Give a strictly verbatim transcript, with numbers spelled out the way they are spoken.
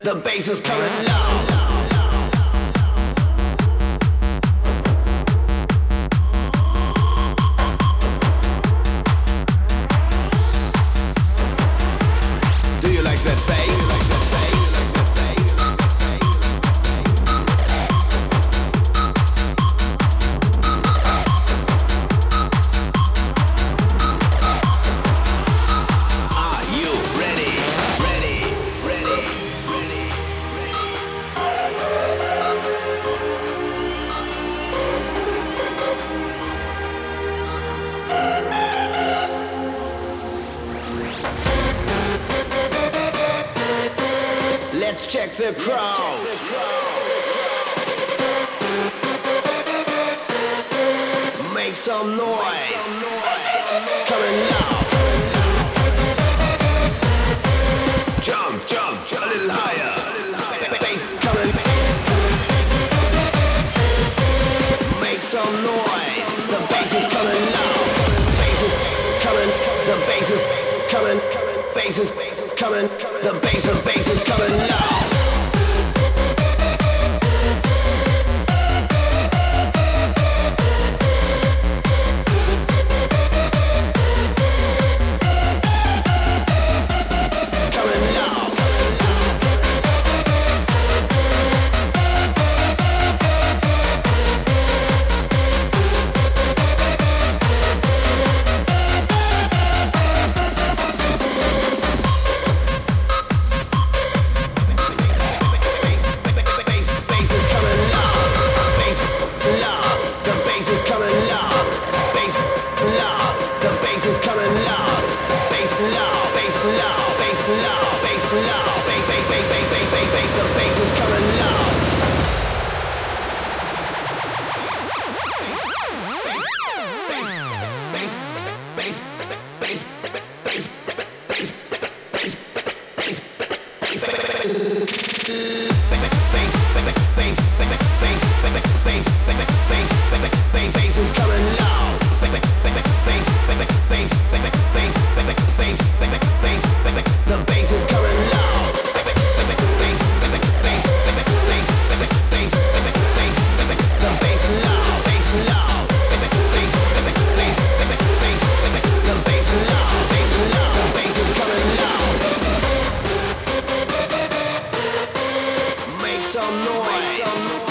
The bass is coming low. Do you like that bass? Let's check the crowd. Make some noise. Coming loud. Jump, jump, a little higher. Bass coming. Make some noise. The bass is coming loud. Bass is coming. The bass is coming. Bass is coming. The bass is bass is coming loud. Some noise.